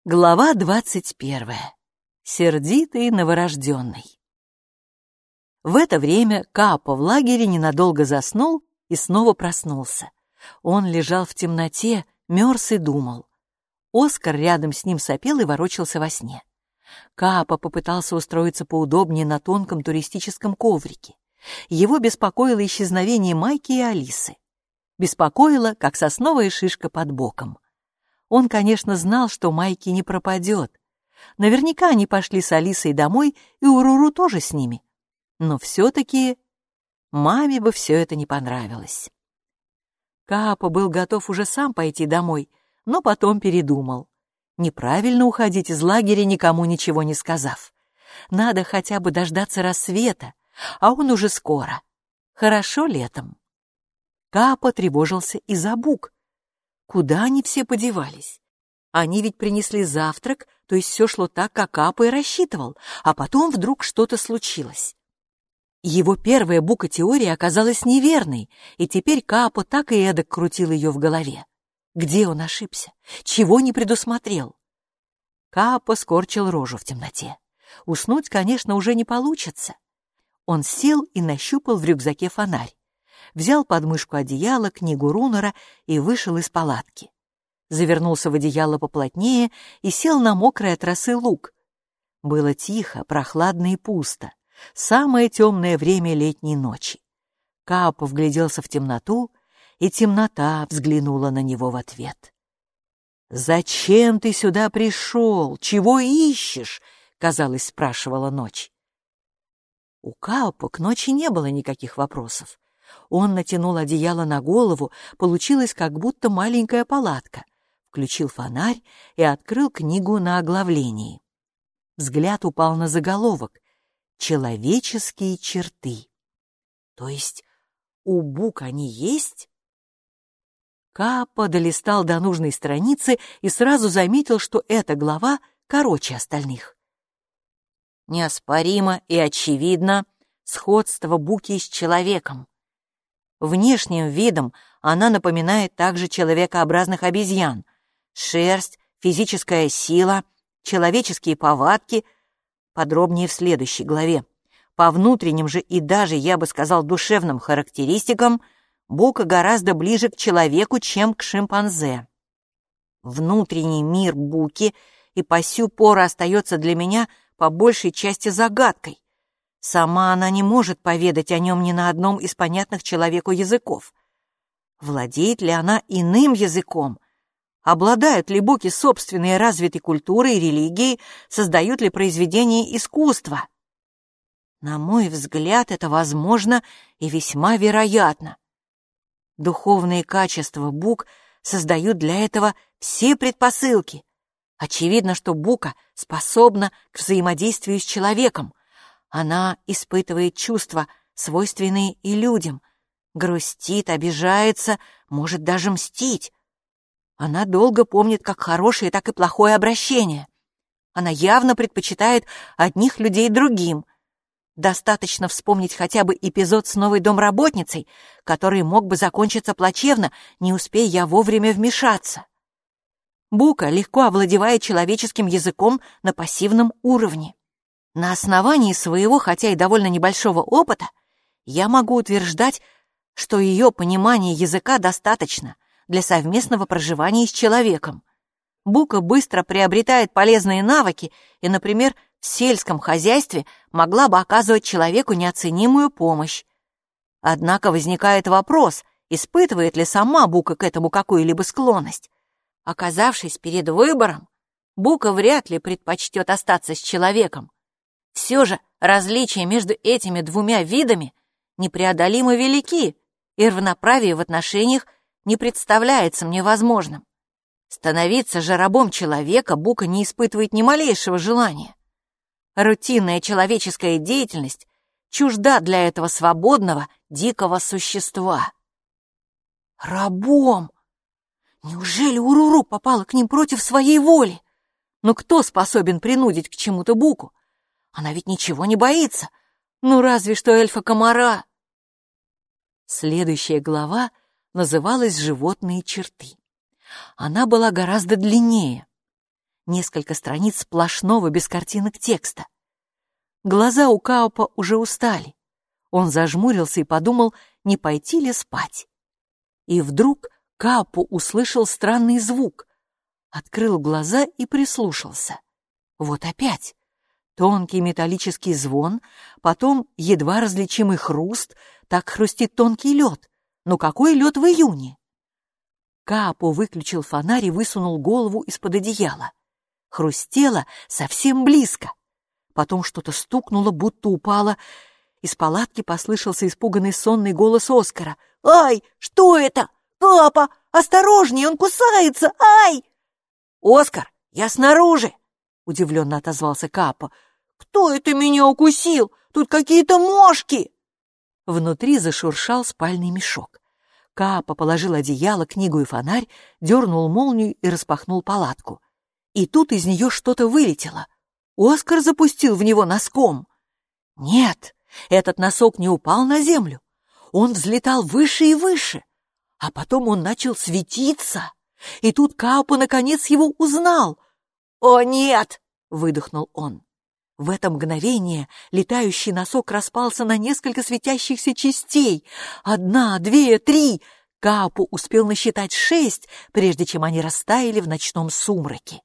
Глава 21. Сердитый новорожденный. В это время Каапо в лагере ненадолго заснул и снова проснулся. Он лежал в темноте, мерз и думал. Оскар рядом с ним сопел и ворочался во сне. Каапо попытался устроиться поудобнее на тонком туристическом коврике. Его беспокоило исчезновение Майки и Алисы. Беспокоило, как сосновая шишка под боком. Он, конечно, знал, что Майки не пропадет. Наверняка они пошли с Алисой домой, и Уруру тоже с ними. Но все-таки маме бы все это не понравилось. Каапо был готов уже сам пойти домой, но потом передумал. Неправильно уходить из лагеря, никому ничего не сказав. Надо хотя бы дождаться рассвета, а он уже скоро. Хорошо летом. Каапо тревожился и за Бук. Куда они все подевались? Они ведь принесли завтрак, то есть все шло так, как Каапо и рассчитывал, а потом вдруг что-то случилось. Его первая Бука-теория оказалась неверной, и теперь Каапо так и эдак крутил ее в голове. Где он ошибся? Чего не предусмотрел? Каапо скорчил рожу в темноте. Уснуть, конечно, уже не получится. Он сел и нащупал в рюкзаке фонарь. Взял под мышку одеяло, книгу Рунора и вышел из палатки. Завернулся в одеяло поплотнее и сел на мокрый от росы луг. Было тихо, прохладно и пусто. Самое темное время летней ночи. Каапо вгляделся в темноту, и темнота взглянула на него в ответ. «Зачем ты сюда пришел? Чего ищешь?» — казалось, спрашивала ночь. У Каапо к ночи не было никаких вопросов. Он натянул одеяло на голову, получилось как будто маленькая палатка, включил фонарь и открыл книгу на оглавлении. Взгляд упал на заголовок «Человеческие черты». То есть у Бук они есть? Каапо долистал до нужной страницы и сразу заметил, что эта глава короче остальных. Неоспоримо и очевидно сходство Буки с человеком. Внешним видом она напоминает также человекообразных обезьян. Шерсть, физическая сила, человеческие повадки. Подробнее в следующей главе. По внутренним же и даже, я бы сказал, душевным характеристикам Бука гораздо ближе к человеку, чем к шимпанзе. Внутренний мир Буки и по сю пору остается для меня по большей части загадкой. Сама она не может поведать о нем ни на одном из понятных человеку языков. Владеет ли она иным языком? Обладают ли Буки собственной развитой культурой и религией? Создают ли произведения искусства? На мой взгляд, это возможно и весьма вероятно. Духовные качества Бук создают для этого все предпосылки. Очевидно, что Бука способна к взаимодействию с человеком. Она испытывает чувства, свойственные и людям, грустит, обижается, может даже мстить. Она долго помнит как хорошее, так и плохое обращение. Она явно предпочитает одних людей другим. Достаточно вспомнить хотя бы эпизод с новой домработницей, который мог бы закончиться плачевно, не успея я вовремя вмешаться. Бука легко овладевает человеческим языком на пассивном уровне. На основании своего, хотя и довольно небольшого опыта, я могу утверждать, что ее понимания языка достаточно для совместного проживания с человеком. Бука быстро приобретает полезные навыки и, например, в сельском хозяйстве могла бы оказывать человеку неоценимую помощь. Однако возникает вопрос, испытывает ли сама Бука к этому какую-либо склонность. Оказавшись перед выбором, Бука вряд ли предпочтет остаться с человеком. Все же различия между этими двумя видами непреодолимо велики, и равноправие в отношениях не представляется мне возможным. Становиться же рабом человека Бука не испытывает ни малейшего желания. Рутинная человеческая деятельность чужда для этого свободного, дикого существа. Рабом! Неужели Уруру попала к ним против своей воли? Но кто способен принудить к чему-то Буку? Она ведь ничего не боится. Ну, разве что эльфа-комара. Следующая глава называлась «Животные черты». Она была гораздо длиннее. несколько страниц сплошного без картинок текста. Глаза у Каупа уже устали. Он зажмурился и подумал, не пойти ли спать. И вдруг Каупу услышал странный звук. Открыл глаза и прислушался. Вот опять. Тонкий металлический звон, потом едва различимый хруст, так хрустит тонкий лед. Но какой лед в июне? Каупу выключил фонарь и высунул голову из-под одеяла. Хрустело совсем близко. Потом что-то стукнуло, будто упало. Из палатки послышался испуганный сонный голос Оскара. «Ай, что это? Папа, осторожней, он кусается! Ай!» «Оскар, я снаружи!» — удивленно отозвался Каупу. «Кто это меня укусил? Тут какие-то мошки!» Внутри зашуршал спальный мешок. Каупу положил одеяло, книгу и фонарь, дернул молнию и распахнул палатку. И тут из нее что-то вылетело. Оскар запустил в него носком. Нет, этот носок не упал на землю. Он взлетал выше и выше. А потом он начал светиться. И тут Каупу наконец его узнал. «О, нет!» — выдохнул он. В это мгновение летающий носок распался на несколько светящихся частей. 1, 2, 3. Каупу успел насчитать 6, прежде чем они растаяли в ночном сумраке.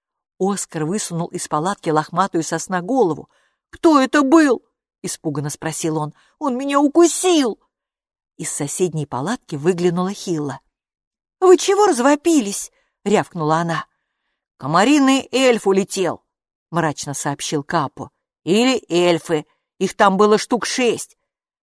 Оскар высунул из палатки лохматую сосна голову. «Кто это был?» — испуганно спросил он. «Он меня укусил!» Из соседней палатки выглянула Хилла. «Вы чего развопились?» — рявкнула она. «Комариный эльф улетел», — мрачно сообщил Каупу. «Или эльфы. Их там было штук 6».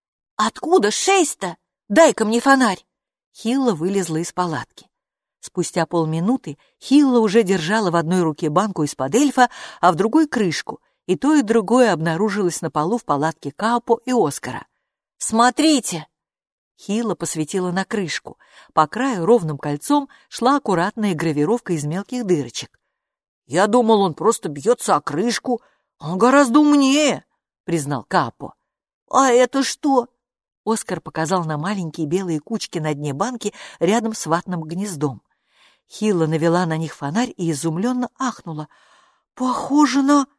«Откуда 6-то? Дай-ка мне фонарь!» Хилла вылезла из палатки. Спустя полминуты Хилла уже держала в одной руке банку из-под эльфа, а в другой — крышку, и то и другое обнаружилось на полу в палатке Каупу и Оскара. «Смотрите!» Хилла посветила на крышку. По краю ровным кольцом шла аккуратная гравировка из мелких дырочек. «Я думал, он просто бьется о крышку. Он гораздо умнее», — признал Каупу. «А это что?» Оскар показал на маленькие белые кучки на дне банки рядом с ватным гнездом. Хилла навела на них фонарь и изумленно ахнула. «Похоже на...»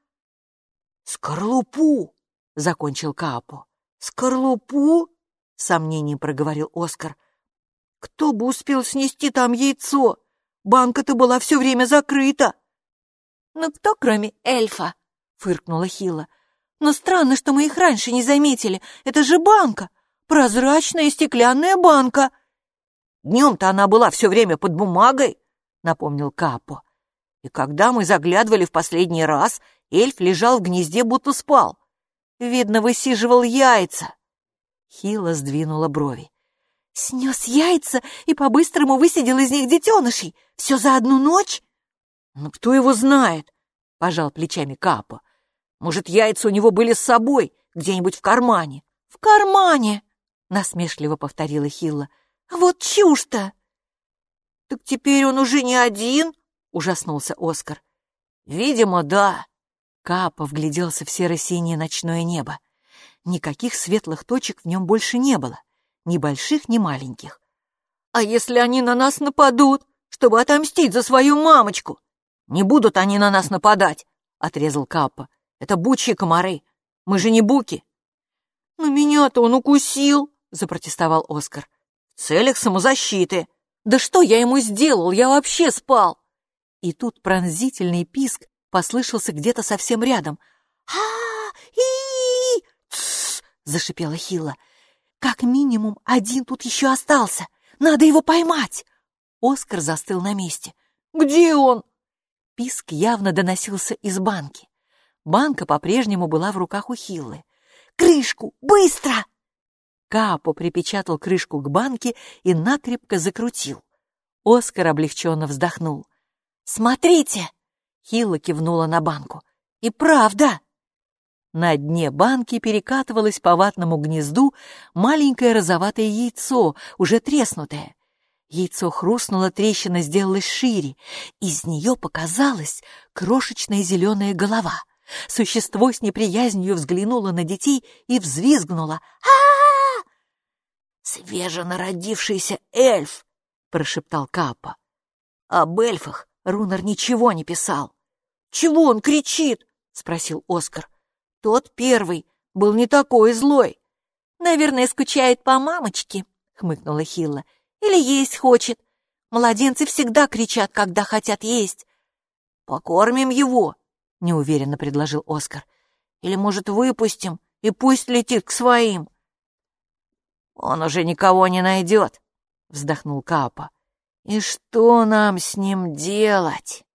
«Скорлупу!» — закончил Каупу. «Скорлупу?» — с сомнением проговорил Оскар. «Кто бы успел снести там яйцо? Банка-то была все время закрыта». «Ну кто, кроме эльфа?» — фыркнула Хилла. «Но странно, что мы их раньше не заметили. Это же банка! Прозрачная стеклянная банка!» «Днем-то она была все время под бумагой», — напомнил Каупу. «И когда мы заглядывали в последний раз, эльф лежал в гнезде, будто спал. Видно, высиживал яйца». Хилла сдвинула брови. «Снес яйца и по-быстрому высидел из них детенышей. Все за одну ночь?» «Ну, кто его знает?» — пожал плечами Каупу. «Может, яйца у него были с собой, где-нибудь в кармане?» «В кармане!» — насмешливо повторила Хилла. «Вот чушь-то!» «Так теперь он уже не один?» — ужаснулся Оскар. «Видимо, да». Каупу вгляделся в серо-синее ночное небо. Никаких светлых точек в нем больше не было, ни больших, ни маленьких. «А если они на нас нападут, чтобы отомстить за свою мамочку?» «Не будут они на нас нападать», — отрезал Каупу. «Это бучьи комары. Мы же не буки». «Но меня-то он укусил», — запротестовал Оскар. «В целях самозащиты». «Да что я ему сделал? Я вообще спал!» И тут пронзительный писк послышался где-то совсем рядом. «А-и-и-и!» — зашипела Хилла. «Как минимум один тут еще остался. Надо его поймать!» Оскар застыл на месте. «Где он?» Писк явно доносился из банки. Банка по-прежнему была в руках у Хиллы. «Крышку! Быстро!» Каупу припечатал крышку к банке и накрепко закрутил. Оскар облегченно вздохнул. «Смотрите!» — Хилла кивнула на банку. «И правда!» На дне банки перекатывалось по ватному гнезду маленькое розоватое яйцо, уже треснутое. Яйцо хрустнуло, трещина сделалась шире. Из нее показалась крошечная зеленая голова. Существо с неприязнью взглянуло на детей и взвизгнуло. «А-а-а!» «Свеженародившийся эльф!» — прошептал Каупу. Об эльфах Рунер ничего не писал. «Чего он кричит?» — спросил Оскар. «Тот первый был не такой злой». «Наверное, скучает по мамочке», — хмыкнула Хилла. «Или есть хочет. Младенцы всегда кричат, когда хотят есть». «Покормим его», — неуверенно предложил Оскар. «Или, может, выпустим, и пусть летит к своим». «Он уже никого не найдет», — вздохнул Каапа. «И что нам с ним делать?»